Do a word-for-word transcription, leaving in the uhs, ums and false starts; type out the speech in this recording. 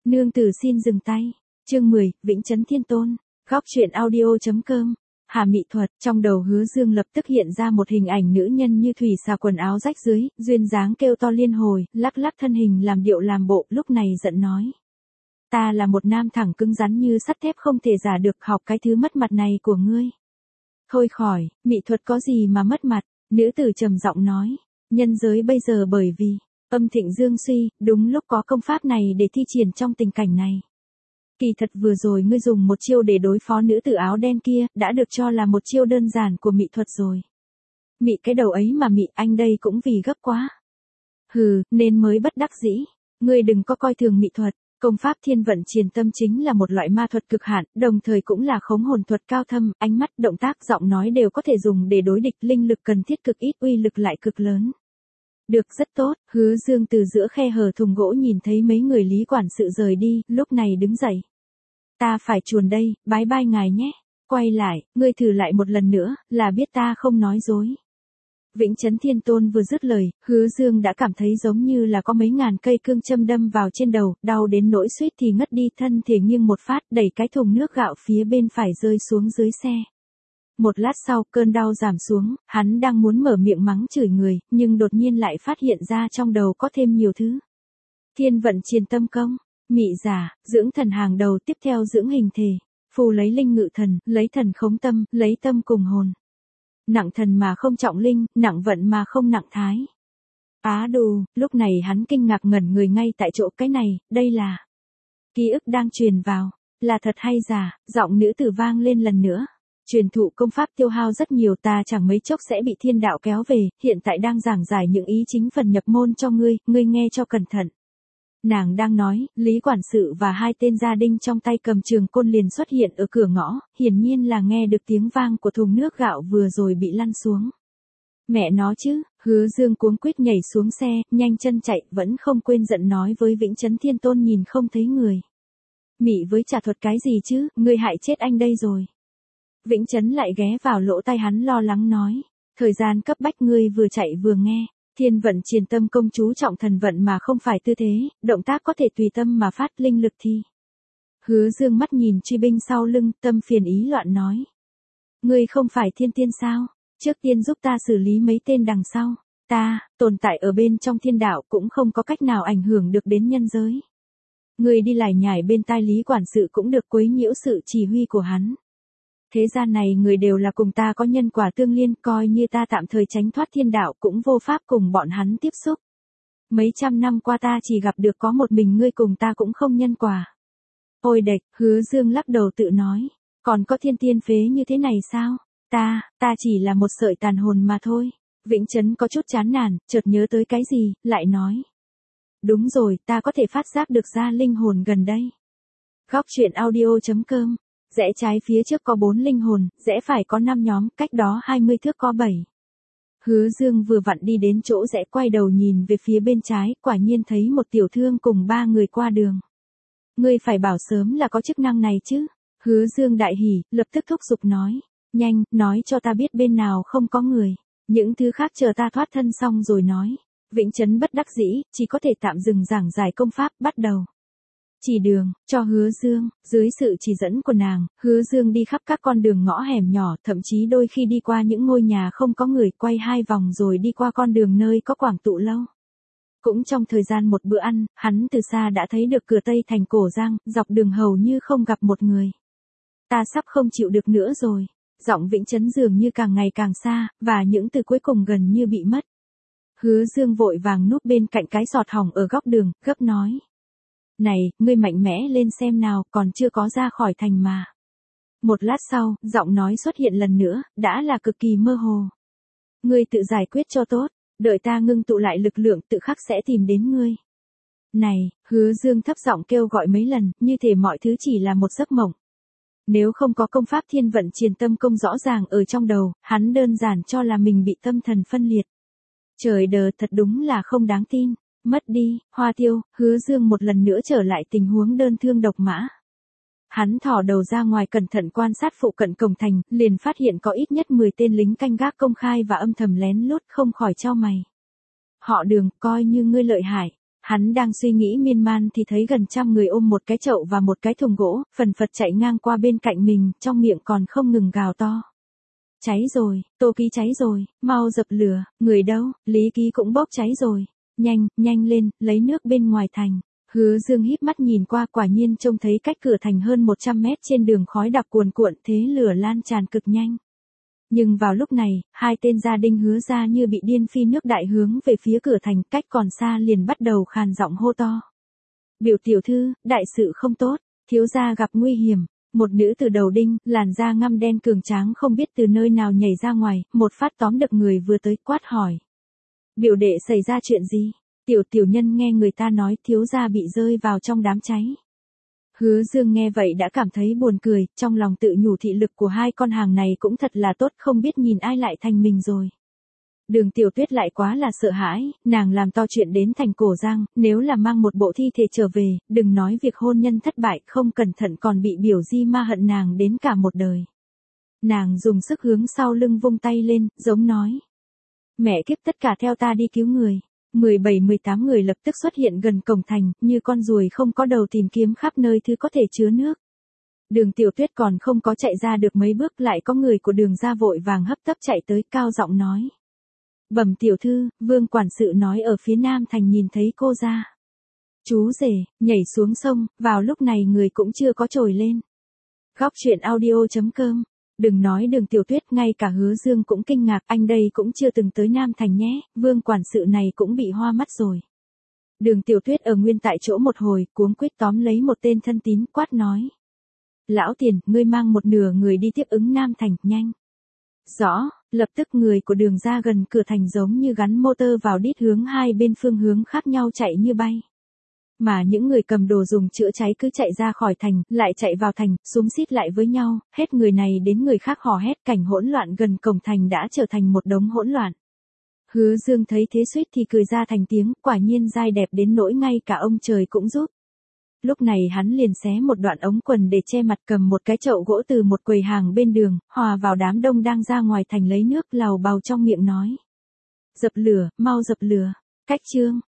Nương tử xin dừng tay. Chương mười, Vĩnh Chấn Thiên Tôn. Góc truyện audio.com. Hà Mị Thuật, trong đầu Hứa Dương lập tức hiện ra một hình ảnh nữ nhân như thủy xà quần áo rách dưới, duyên dáng kêu to liên hồi, lắc lắc thân hình làm điệu làm bộ, lúc này giận nói. Ta là một nam thẳng cứng rắn như sắt thép không thể giả được, học cái thứ mất mặt này của ngươi. Thôi khỏi, Mị Thuật có gì mà mất mặt, nữ tử trầm giọng nói. Nhân giới bây giờ bởi vì âm thịnh dương suy, đúng lúc có công pháp này để thi triển trong tình cảnh này. Kỳ thật vừa rồi ngươi dùng một chiêu để đối phó nữ tử áo đen kia, đã được cho là một chiêu đơn giản của Mị Thuật rồi. Mị cái đầu ấy mà Mị, anh đây cũng vì gấp quá. Hừ, nên mới bất đắc dĩ. Ngươi đừng có coi thường Mị Thuật, công pháp thiên vận triền tâm chính là một loại ma thuật cực hạn, đồng thời cũng là khống hồn thuật cao thâm, ánh mắt, động tác, giọng nói đều có thể dùng để đối địch, linh lực cần thiết cực ít, uy lực lại cực lớn. Được, rất tốt. Hứa Dương từ giữa khe hở thùng gỗ nhìn thấy mấy người Lý quản sự rời đi, lúc này đứng dậy. Ta phải chuồn đây, bái bai ngài nhé. Quay lại, ngươi thử lại một lần nữa, là biết ta không nói dối. Vĩnh Chấn Thiên Tôn vừa dứt lời, Hứa Dương đã cảm thấy giống như là có mấy ngàn cây cương châm đâm vào trên đầu, đau đến nỗi suýt thì ngất đi, thân thể nghiêng một phát, đẩy cái thùng nước gạo phía bên phải rơi xuống dưới xe. Một lát sau, cơn đau giảm xuống, hắn đang muốn mở miệng mắng chửi người, nhưng đột nhiên lại phát hiện ra trong đầu có thêm nhiều thứ. Thiên vận triền tâm công, mị giả, dưỡng thần hàng đầu, tiếp theo dưỡng hình thể, phù lấy linh ngự thần, lấy thần khống tâm, lấy tâm cùng hồn. Nặng thần mà không trọng linh, nặng vận mà không nặng thái. Á đù, lúc này hắn kinh ngạc ngẩn người ngay tại chỗ, cái này, đây là ký ức đang truyền vào, là thật hay giả? Giọng nữ tử vang lên lần nữa. Truyền thụ công pháp tiêu hao rất nhiều, ta chẳng mấy chốc sẽ bị thiên đạo kéo về, hiện tại đang giảng giải những ý chính phần nhập môn cho ngươi, ngươi nghe cho cẩn thận. Nàng đang nói, Lý quản sự và hai tên gia đinh trong tay cầm trường côn liền xuất hiện ở cửa ngõ, hiển nhiên là nghe được tiếng vang của thùng nước gạo vừa rồi bị lăn xuống. Mẹ nó chứ, Hứa Dương cuống quýt nhảy xuống xe, nhanh chân chạy, vẫn không quên giận nói với Vĩnh Chấn Thiên Tôn nhìn không thấy người. Mị với trả thuật cái gì chứ, ngươi hại chết anh đây rồi. Vĩnh Chấn lại ghé vào lỗ tai hắn lo lắng nói, thời gian cấp bách, ngươi vừa chạy vừa nghe, thiên vận triền tâm công chú trọng thần vận mà không phải tư thế, động tác có thể tùy tâm mà phát, linh lực thì. Hứa Dương mắt nhìn truy binh sau lưng, tâm phiền ý loạn nói. Ngươi không phải thiên tiên sao, trước tiên giúp ta xử lý mấy tên đằng sau, ta, tồn tại ở bên trong thiên đạo cũng không có cách nào ảnh hưởng được đến nhân giới. Ngươi đi lải nhải bên tai Lý quản sự cũng được, quấy nhiễu sự chỉ huy của hắn. Thế gian này người đều là cùng ta có nhân quả tương liên, coi như ta tạm thời tránh thoát thiên đạo cũng vô pháp cùng bọn hắn tiếp xúc. Mấy trăm năm qua ta chỉ gặp được có một mình ngươi, cùng ta cũng không nhân quả. Ôi đệch, Hứa Dương lắc đầu tự nói, còn có thiên tiên phế như thế này sao? Ta, ta chỉ là một sợi tàn hồn mà thôi. Vĩnh Chấn có chút chán nản, chợt nhớ tới cái gì, lại nói. Đúng rồi, ta có thể phát giác được ra linh hồn gần đây. Góc truyện audio.com. Rẽ trái phía trước có bốn linh hồn, rẽ phải có năm nhóm, cách đó hai mươi thước có bảy. Hứa Dương vừa vặn đi đến chỗ rẽ, quay đầu nhìn về phía bên trái, quả nhiên thấy một tiểu thương cùng ba người qua đường. Ngươi phải bảo sớm là có chức năng này chứ. Hứa Dương đại hỉ, lập tức thúc giục nói. Nhanh, nói cho ta biết bên nào không có người. Những thứ khác chờ ta thoát thân xong rồi nói. Vĩnh Chấn bất đắc dĩ, chỉ có thể tạm dừng giảng giải công pháp, bắt đầu. Chỉ đường, cho Hứa Dương, dưới sự chỉ dẫn của nàng, Hứa Dương đi khắp các con đường ngõ hẻm nhỏ, thậm chí đôi khi đi qua những ngôi nhà không có người, quay hai vòng rồi đi qua con đường nơi có quảng tụ lâu. Cũng trong thời gian một bữa ăn, hắn từ xa đã thấy được cửa Tây thành Cổ Giang, dọc đường hầu như không gặp một người. Ta sắp không chịu được nữa rồi. Giọng Vĩnh Chấn dường như càng ngày càng xa, và những từ cuối cùng gần như bị mất. Hứa Dương vội vàng núp bên cạnh cái sọt hỏng ở góc đường, gấp nói. Này, ngươi mạnh mẽ lên xem nào, còn chưa có ra khỏi thành mà. Một lát sau, giọng nói xuất hiện lần nữa, đã là cực kỳ mơ hồ. Ngươi tự giải quyết cho tốt, đợi ta ngưng tụ lại lực lượng tự khắc sẽ tìm đến ngươi. Này, Hứa Dương thấp giọng kêu gọi mấy lần, như thể mọi thứ chỉ là một giấc mộng. Nếu không có công pháp thiên vận triền tâm công rõ ràng ở trong đầu, hắn đơn giản cho là mình bị tâm thần phân liệt. Trời đờ, thật đúng là không đáng tin. Mất đi, Hoa Tiêu, Hứa Dương một lần nữa trở lại tình huống đơn thương độc mã. Hắn thò đầu ra ngoài cẩn thận quan sát phụ cận cổng thành, liền phát hiện có ít nhất mười tên lính canh gác công khai và âm thầm lén lút, không khỏi chau mày. Họ Đường, coi như ngươi lợi hại, Hắn đang suy nghĩ miên man thì thấy gần trăm người ôm một cái chậu và một cái thùng gỗ, phần phật chạy ngang qua bên cạnh mình, trong miệng còn không ngừng gào to. Cháy rồi, Tô Ký cháy rồi, mau dập lửa, người đâu, Lý Ký cũng bốc cháy rồi. Nhanh, nhanh lên, lấy nước bên ngoài thành. Hứa Dương híp mắt nhìn qua, quả nhiên trông thấy cách cửa thành hơn một trăm mét trên đường khói đặc cuồn cuộn, thế lửa lan tràn cực nhanh. Nhưng vào lúc này, hai tên gia đình Hứa gia như bị điên phi nước đại hướng về phía cửa thành, cách còn xa liền bắt đầu khàn giọng hô to. Biểu tiểu thư, đại sự không tốt, thiếu gia gặp nguy hiểm. Một nữ từ đầu đinh, làn da ngăm đen cường tráng không biết từ nơi nào nhảy ra ngoài, một phát tóm được người vừa tới, quát hỏi. Biểu đệ xảy ra chuyện gì? Tiểu tiểu nhân nghe người ta nói thiếu gia bị rơi vào trong đám cháy. Hứa Dương nghe vậy đã cảm thấy buồn cười, trong lòng tự nhủ thị lực của hai con hàng này cũng thật là tốt, không biết nhìn ai lại thành mình rồi. Đường Tiểu Tuyết lại quá là sợ hãi, nàng làm to chuyện đến thành Cổ Giang, nếu là mang một bộ thi thể trở về, đừng nói việc hôn nhân thất bại, không cẩn thận còn bị biểu di ma hận nàng đến cả một đời. Nàng dùng sức hướng sau lưng vung tay lên, giống nói. Mẹ kiếp, tất cả theo ta đi cứu người. mười bảy mười tám người lập tức xuất hiện gần cổng thành, như con ruồi không có đầu tìm kiếm khắp nơi thứ có thể chứa nước. Đường Tiểu Tuyết còn không có chạy ra được mấy bước, lại có người của Đường gia vội vàng hấp tấp chạy tới, cao giọng nói. Bẩm tiểu thư, Vương quản sự nói ở phía nam thành nhìn thấy cô ra. Chú rể, nhảy xuống sông, vào lúc này người cũng chưa có trồi lên. Góc truyện audio chấm com. Đừng nói Đường Tiểu Tuyết, ngay cả Hứa Dương cũng kinh ngạc, anh đây cũng chưa từng tới Nam Thành nhé, Vương quản sự này cũng bị hoa mắt rồi. Đường Tiểu Tuyết ở nguyên tại chỗ một hồi, cuống quýt tóm lấy một tên thân tín, quát nói. Lão Tiền, ngươi mang một nửa người đi tiếp ứng Nam Thành, nhanh. Rõ, lập tức người của Đường ra gần cửa thành giống như gắn motor vào đít hướng hai bên phương hướng khác nhau chạy như bay. Mà những người cầm đồ dùng chữa cháy cứ chạy ra khỏi thành, lại chạy vào thành, xúm xít lại với nhau, hết người này đến người khác hò hét, cảnh hỗn loạn gần cổng thành đã trở thành một đống hỗn loạn. Hứa Dương thấy thế suýt thì cười ra thành tiếng, quả nhiên dai đẹp đến nỗi ngay cả ông trời cũng giúp. Lúc này hắn liền xé một đoạn ống quần để che mặt, cầm một cái chậu gỗ từ một quầy hàng bên đường, hòa vào đám đông đang ra ngoài thành lấy nước, lào bào trong miệng nói. Dập lửa, mau dập lửa. Cách chương.